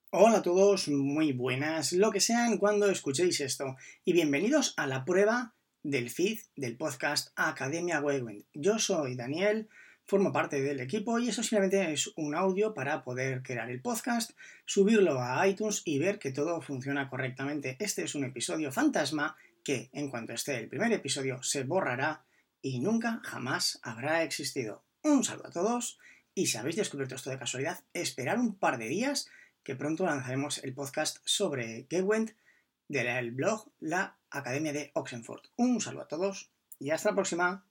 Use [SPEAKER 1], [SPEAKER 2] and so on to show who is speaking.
[SPEAKER 1] Hola a todos, muy buenas, lo que sean cuando escuchéis esto, y bienvenidos a la prueba del feed del podcast Academia Waywind. Yo soy Daniel, formo parte del equipo y eso simplemente es un audio para poder crear el podcast, subirlo a iTunes y ver que todo funciona correctamente. Este es un episodio fantasma que, en cuanto esté el primer episodio, se borrará y nunca jamás habrá existido. Un saludo a todos y si habéis descubierto esto de casualidad, esperar un par de días que pronto lanzaremos el podcast sobre Gewend del blog La Academia de Oxenford. Un saludo a todos y hasta la próxima.